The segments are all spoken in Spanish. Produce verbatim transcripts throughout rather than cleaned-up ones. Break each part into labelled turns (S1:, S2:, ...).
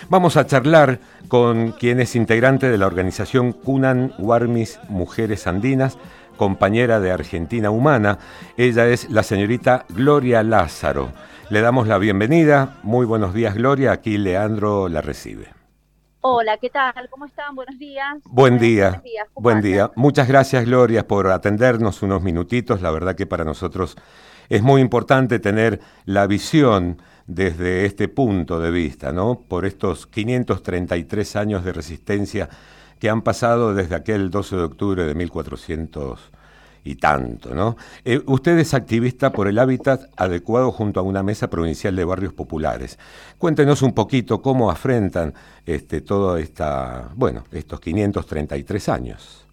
S1: Vamos a charlar con quien es integrante de la organización Kunan Warmis Mujeres Andinas, compañera de Argentina Humana. Ella es la señorita Gloria Lázaro. Le damos la bienvenida. Muy buenos días, Gloria. Aquí Leandro la recibe.
S2: Hola, ¿qué tal? ¿Cómo están? Buenos días.
S1: Buen
S2: Buenos,
S1: día.
S2: buenos días. ¿Cómo
S1: Buen
S2: andan?
S1: día. Muchas gracias, Gloria, por atendernos unos minutitos. La verdad que para nosotros es muy importante tener la visión desde este punto de vista, ¿no? Por estos quinientos treinta y tres años de resistencia que han pasado desde aquel doce de octubre de mil cuatrocientos y tanto, ¿no? Eh, usted es activista por el hábitat adecuado junto a una mesa provincial de barrios populares. Cuéntenos un poquito cómo afrentan este, toda esta, bueno, estos quinientos treinta y tres años.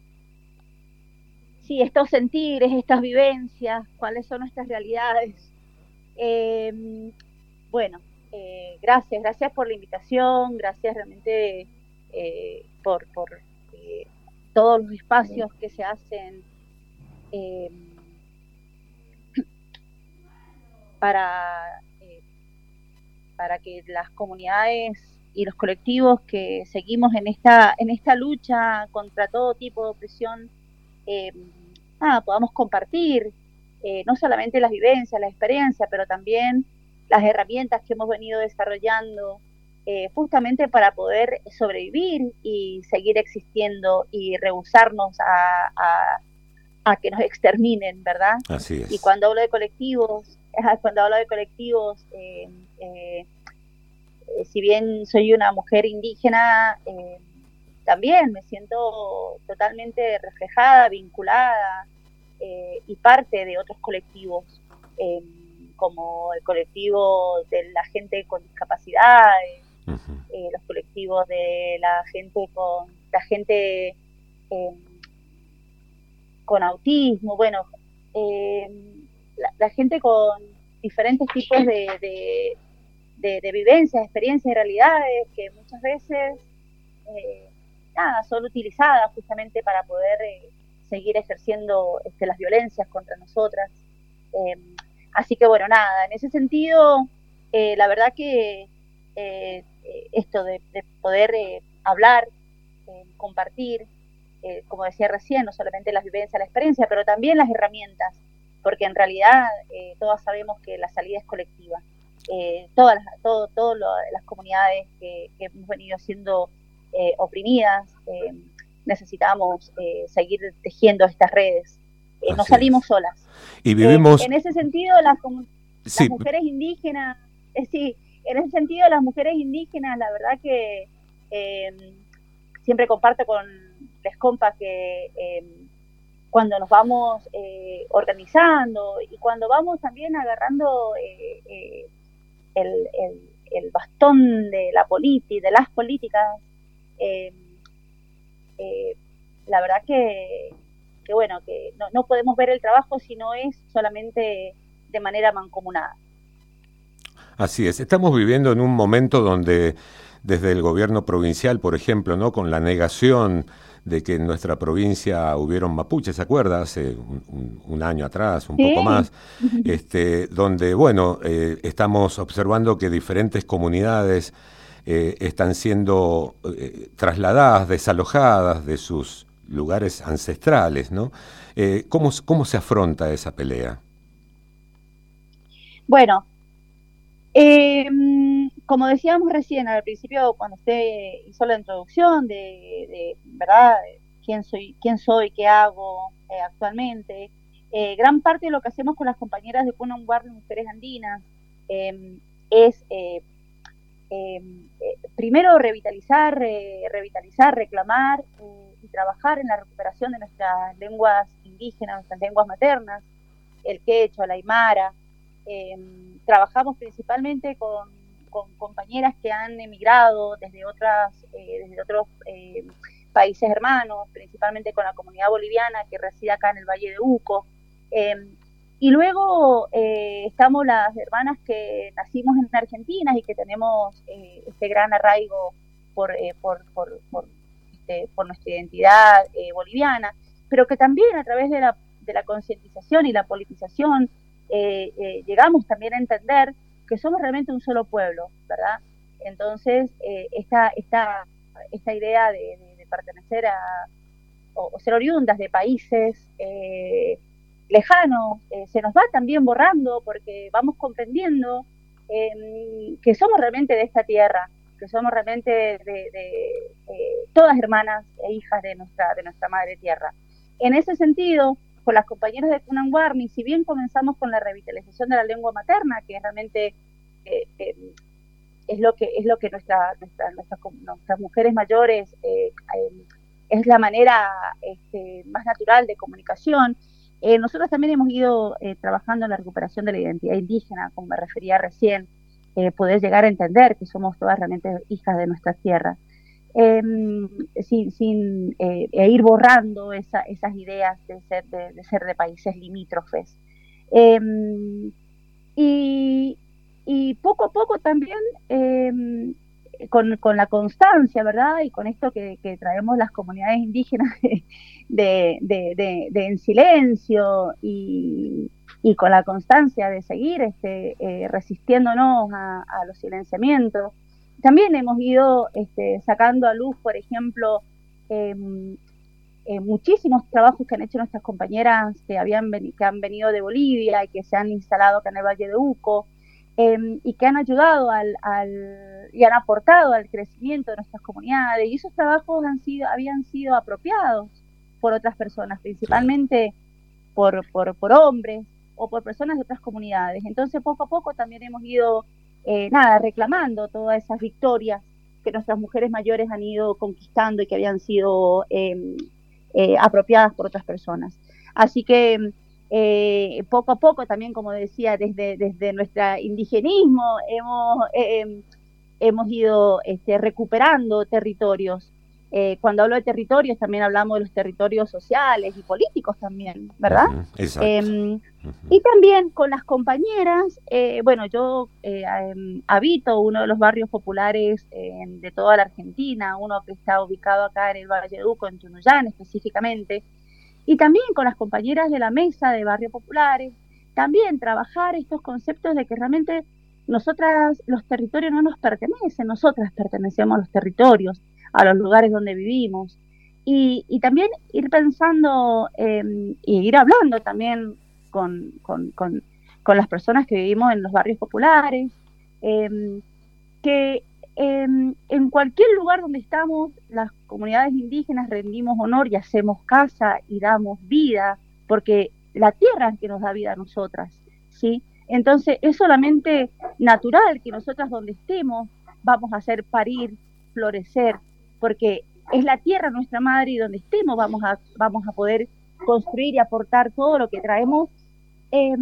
S2: Sí, estos sentires, estas vivencias, cuáles son nuestras realidades. Eh, bueno, eh, gracias, gracias por la invitación, gracias realmente eh, por, por eh, todos los espacios que se hacen eh, para, eh, para que las comunidades y los colectivos que seguimos en esta, en esta lucha contra todo tipo de opresión, eh, nada, podamos compartir eh, no solamente las vivencias, la experiencia, pero también las herramientas que hemos venido desarrollando eh, justamente para poder sobrevivir y seguir existiendo y rehusarnos a, a, a que nos exterminen, ¿verdad?
S1: Así
S2: Y
S1: es.
S2: cuando hablo de colectivos, cuando hablo de colectivos, eh, eh, eh, si bien soy una mujer indígena, eh, también me siento totalmente reflejada, vinculada eh, y parte de otros colectivos, eh, como el colectivo de la gente con discapacidades,
S1: Uh-huh.
S2: eh, los colectivos de la gente con la gente eh, con autismo, bueno, eh, la, la gente con diferentes tipos de, de, de, de vivencias, experiencias y realidades que muchas veces eh, nada, son utilizadas justamente para poder eh, seguir ejerciendo este, las violencias contra nosotras. Eh, así que bueno, nada, en ese sentido, eh, la verdad que eh, esto de, de poder eh, hablar, eh, compartir, eh, como decía recién, no solamente las vivencias, la experiencia, pero también las herramientas, porque en realidad eh, todas sabemos que la salida es colectiva. Eh, todas las, todo, todo lo, las comunidades que, que hemos venido siendo eh, oprimidas, eh, necesitamos eh, seguir tejiendo estas redes. Eh, no
S1: Así
S2: salimos
S1: es.
S2: solas.
S1: Y
S2: Eh,
S1: vivimos,
S2: en ese sentido, las, las
S1: sí,
S2: mujeres indígenas, eh, sí, en ese sentido, las mujeres indígenas, la verdad que eh, siempre comparto con las compas que eh, cuando nos vamos eh, organizando y cuando vamos también agarrando eh, eh, el, el, el, bastón de la política, de las políticas, eh, eh, la verdad que, que bueno, que no, no podemos ver el trabajo si no es solamente de manera mancomunada.
S1: así es. Estamos viviendo en un momento donde desde el gobierno provincial, por ejemplo, ¿no? Con la negación de que en nuestra provincia hubieron mapuches, ¿se acuerda? Hace un, un, un año atrás, un poco
S2: Sí,
S1: más, este, donde, bueno, eh, estamos observando que diferentes comunidades eh, están siendo eh, trasladadas, desalojadas de sus lugares ancestrales, ¿no? Eh, ¿cómo, ¿Cómo se afronta esa pelea?
S2: bueno, eh, como decíamos recién al principio, cuando usted hizo la introducción de, de ¿verdad? quién soy, quién soy, qué hago eh, actualmente, eh, gran parte de lo que hacemos con las compañeras de Kunan Warmis Mujeres Andinas eh, es eh, eh, primero revitalizar, eh, revitalizar, reclamar eh, y trabajar en la recuperación de nuestras lenguas indígenas, nuestras lenguas maternas, el quechua, la aymara. Eh, trabajamos principalmente con, con, compañeras que han emigrado desde, otras, eh, desde otros eh, países hermanos, principalmente con la comunidad boliviana que reside acá en el Valle de Uco. Eh, y luego eh, estamos las hermanas que nacimos en Argentina y que tenemos eh, este gran arraigo por, eh, por, por, por, este, por nuestra identidad eh, boliviana, pero que también a través de la, de la concientización y la politización eh, eh, llegamos también a entender que somos realmente un solo pueblo, ¿verdad? Entonces, eh, esta, esta, esta idea de, de, de pertenecer a, o, o ser oriundas de países eh, lejanos, eh, se nos va también borrando porque vamos comprendiendo eh, que somos realmente de esta tierra, que somos realmente de, de, de eh, todas hermanas e hijas de nuestra, de nuestra madre tierra. En ese sentido, con las compañeras de Cunanguarni, si bien comenzamos con la revitalización de la lengua materna, que realmente eh, eh, es lo que es lo que nuestra, nuestra, nuestra, nuestras mujeres mayores eh, eh, es la manera este, más natural de comunicación, eh, nosotros también hemos ido eh, trabajando en la recuperación de la identidad indígena, como me refería recién, eh, poder llegar a entender que somos todas realmente hijas de nuestra tierra, eh, sin, sin eh, e ir borrando esa, esas ideas de ser de, de ser de países limítrofes. Eh, y, y poco a poco también, eh, con, con la constancia, ¿verdad? Y con esto que, que traemos las comunidades indígenas de, de, de, de, de en silencio y, y con la constancia de seguir este, eh, resistiéndonos a, a los silenciamientos. También hemos ido este, sacando a luz, por ejemplo, eh, eh, muchísimos trabajos que han hecho nuestras compañeras que, habían que han venido de Bolivia y que se han instalado acá en el Valle de Uco, eh, y que han ayudado al, al, y han aportado al crecimiento de nuestras comunidades. Y esos trabajos han sido, habían sido apropiados por otras personas, principalmente por, por, por hombres o por personas de otras comunidades. Entonces, poco a poco también hemos ido Eh, nada, reclamando todas esas victorias que nuestras mujeres mayores han ido conquistando y que habían sido eh, eh, apropiadas por otras personas. Así que eh, poco a poco también, como decía, desde, desde nuestro indigenismo hemos, eh, hemos ido este, recuperando territorios. Eh, cuando hablo de territorios también hablamos de los territorios sociales y políticos también, ¿verdad?
S1: Uh-huh, exacto.
S2: Eh,
S1: uh-huh.
S2: Y también con las compañeras, eh, bueno, yo eh, eh, habito uno de los barrios populares eh, de toda la Argentina, uno que está ubicado acá en el Valle de Uco, en Tunuyán específicamente, y también con las compañeras de la mesa de barrios populares, también trabajar estos conceptos de que realmente nosotras, los territorios no nos pertenecen, nosotras pertenecemos a los territorios, a los lugares donde vivimos, y, y también ir pensando eh, y ir hablando también con, con, con, con las personas que vivimos en los barrios populares, eh, que eh, en cualquier lugar donde estamos, las comunidades indígenas rendimos honor y hacemos casa y damos vida, porque la tierra es que nos da vida a nosotras, ¿sí? Entonces es solamente natural que nosotras donde estemos vamos a hacer parir, florecer, porque es la tierra nuestra madre y donde estemos vamos a, vamos a poder construir y aportar todo lo que traemos eh,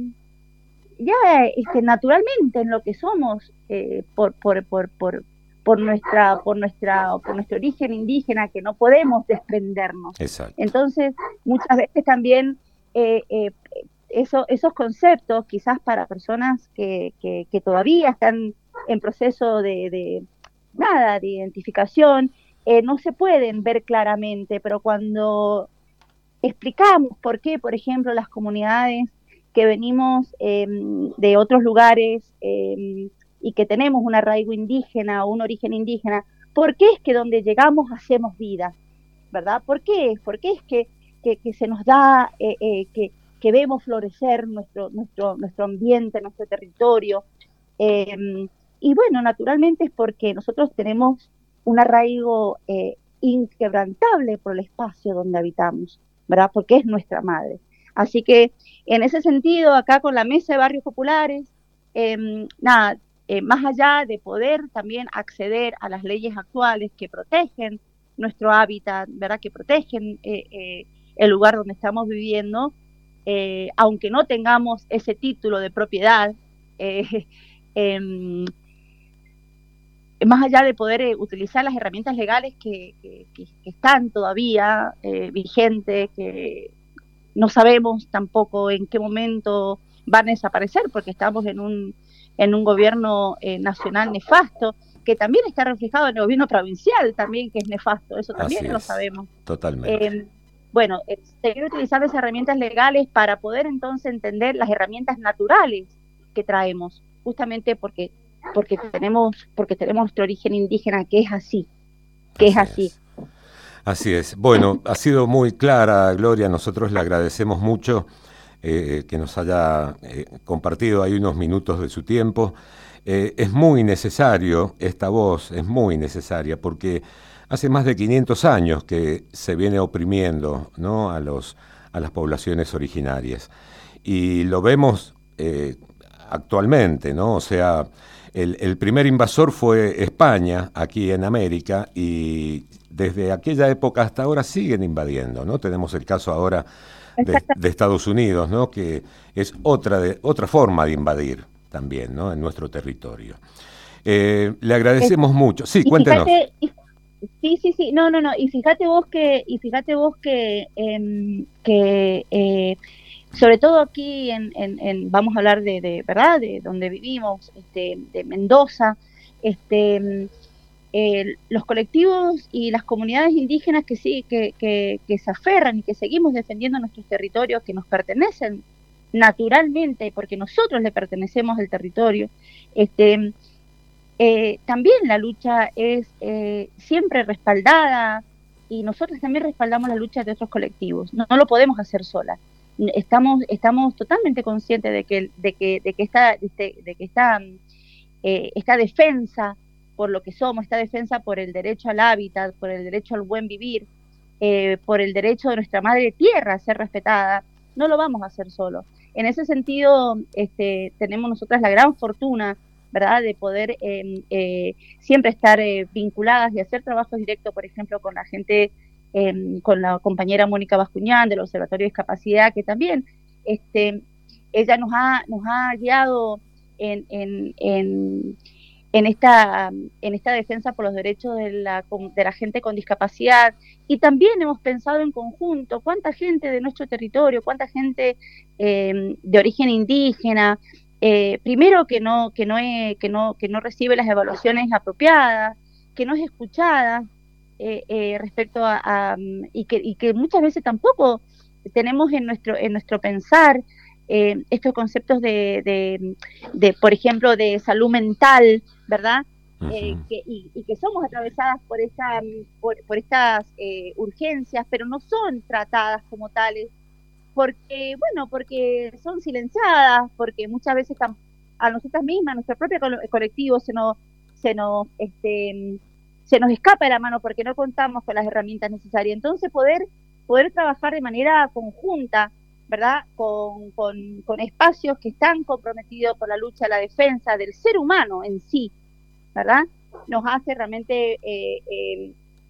S2: ya este, naturalmente en lo que somos eh, por, por, por, por, por, nuestra, por, nuestra, por nuestro origen indígena, que no podemos desprendernos.
S1: Exacto.
S2: Entonces muchas veces también eh, eh, eso, esos conceptos quizás para personas que, que, que todavía están en proceso de, de nada, de identificación, eh, no se pueden ver claramente, pero cuando explicamos por qué, por ejemplo, las comunidades que venimos eh, de otros lugares eh, y que tenemos un arraigo indígena o un origen indígena, ¿por qué es que donde llegamos hacemos vida? ¿Verdad? ¿Por qué? ¿Por qué es que, que, que se nos da, eh, eh, que, que vemos florecer nuestro, nuestro, nuestro ambiente, nuestro territorio? Eh, y bueno, naturalmente es porque nosotros tenemos un arraigo eh, inquebrantable por el espacio donde habitamos, ¿verdad? Porque es nuestra madre. Así que en ese sentido, acá con la Mesa de Barrios Populares, eh, nada, eh, más allá de poder también acceder a las leyes actuales que protegen nuestro hábitat, ¿verdad? Que protegen eh, eh, el lugar donde estamos viviendo, eh, aunque no tengamos ese título de propiedad, eh, eh, más allá de poder eh, utilizar las herramientas legales que, que, que, que están todavía eh, vigentes, que no sabemos tampoco en qué momento van a desaparecer, porque estamos en un, en un gobierno eh, nacional nefasto, que también está reflejado en el gobierno provincial también, que es nefasto, eso también
S1: Así
S2: lo
S1: es,
S2: sabemos.
S1: Totalmente.
S2: Eh, bueno, eh, seguir utilizando esas herramientas legales para poder entonces entender las herramientas naturales que traemos, justamente porque porque tenemos, porque tenemos nuestro origen indígena, que es así, que es así.
S1: Es. Así es. Bueno, ha sido muy clara, Gloria, nosotros le agradecemos mucho eh, que nos haya eh, compartido ahí unos minutos de su tiempo. Eh, es muy necesario, esta voz es muy necesaria, porque hace más de quinientos años que se viene oprimiendo, ¿no?, a los, a las poblaciones originarias. Y lo vemos eh, actualmente, ¿no? O sea, el, el primer invasor fue España, aquí en América, y desde aquella época hasta ahora siguen invadiendo, ¿no? Tenemos el caso ahora de, de Estados Unidos, ¿no?, que es otra, de, otra forma de invadir también, ¿no?, en nuestro territorio. Eh, le agradecemos es, mucho. Sí,
S2: y
S1: cuéntenos.
S2: Fíjate, y, sí, sí, sí, no, no, no, y fíjate vos que, y fíjate vos que, eh, que eh, sobre todo aquí en, en, en, vamos a hablar de, de verdad, de donde vivimos, este, de Mendoza, este, eh, los colectivos y las comunidades indígenas que sí, que, que, que se aferran y que seguimos defendiendo nuestros territorios que nos pertenecen naturalmente, porque nosotros le pertenecemos al territorio, este, eh, también la lucha es eh, siempre respaldada, y nosotros también respaldamos la lucha de otros colectivos, no, no lo podemos hacer solas. Estamos, estamos totalmente conscientes de que, de que, de que esta, de, de que esta, eh, esta defensa por lo que somos, esta defensa por el derecho al hábitat, por el derecho al buen vivir, eh, por el derecho de nuestra madre tierra a ser respetada, no lo vamos a hacer solos. En ese sentido, este, tenemos nosotras la gran fortuna, ¿verdad?, de poder eh, eh, siempre estar eh, vinculadas y hacer trabajos directos, por ejemplo, con la gente, eh, con la compañera Mónica Bascuñán del Observatorio de Discapacidad, que también este, ella nos ha, nos ha guiado en, en, en, en, esta, en esta defensa por los derechos de la, de la gente con discapacidad, y también hemos pensado en conjunto cuánta gente de nuestro territorio, cuánta gente eh, de origen indígena, Eh, primero que no que no, es, que no que no recibe las evaluaciones apropiadas, que no es escuchada eh, eh, respecto a, a y que y que muchas veces tampoco tenemos en nuestro en nuestro pensar eh, estos conceptos de, de de por ejemplo de salud mental, ¿verdad? Uh-huh. eh, que, y, y que somos atravesadas por esta por, por estas eh, urgencias, pero no son tratadas como tales, porque, bueno, porque son silenciadas, porque muchas veces a nosotras mismas, a nuestro propio colectivo se nos, se nos, este, se nos escapa de la mano porque no contamos con las herramientas necesarias. Entonces poder, poder trabajar de manera conjunta, ¿verdad?, con, con, con espacios que están comprometidos por la lucha, la defensa del ser humano en sí, ¿verdad?, nos hace realmente eh, eh,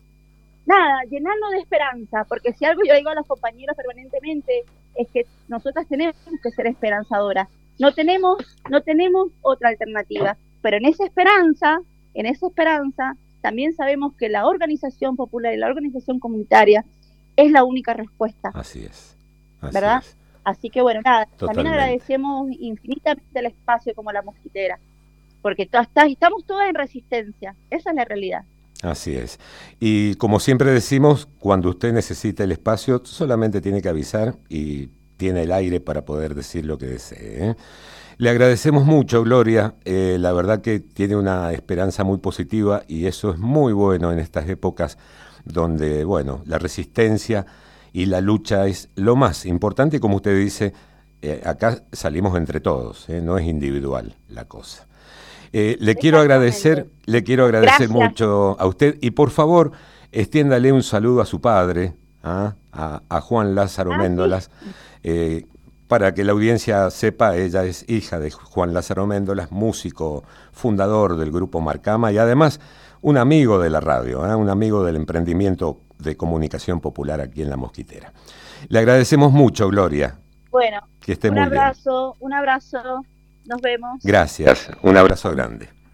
S2: nada, llenarnos de esperanza, porque si algo yo digo a los compañeros permanentemente es que nosotras tenemos que ser esperanzadoras, no tenemos, no tenemos otra alternativa, pero en esa esperanza, en esa esperanza, también sabemos que la organización popular y la organización comunitaria es la única respuesta.
S1: Así es, así
S2: ¿verdad?
S1: Es.
S2: Así que bueno, nada,
S1: Totalmente.
S2: También agradecemos infinitamente el espacio como La Mosquitera, porque todas, estamos todas en resistencia, esa es la realidad.
S1: Así es. Y como siempre decimos, cuando usted necesite el espacio, solamente tiene que avisar y tiene el aire para poder decir lo que desee, ¿eh? Le agradecemos mucho, Gloria. Eh, la verdad que tiene una esperanza muy positiva y eso es muy bueno en estas épocas donde, bueno, la resistencia y la lucha es lo más importante. Y como usted dice, eh, acá salimos entre todos, ¿eh? No es individual la cosa. Eh, le quiero agradecer, le quiero agradecer Gracias. mucho a usted y por favor extiéndale un saludo a su padre, ¿ah? a, a Juan Lázaro ah, Méndolas, sí. eh, para que la audiencia sepa, ella es hija de Juan Lázaro Méndolas, músico fundador del grupo Marcama y además un amigo de la radio, ¿eh? un amigo del emprendimiento de comunicación popular aquí en La Mosquitera. Le agradecemos mucho, Gloria.
S2: Bueno,
S1: que esté
S2: un
S1: muy
S2: abrazo,
S1: bien.
S2: un abrazo. Nos vemos.
S1: Gracias. Un abrazo grande.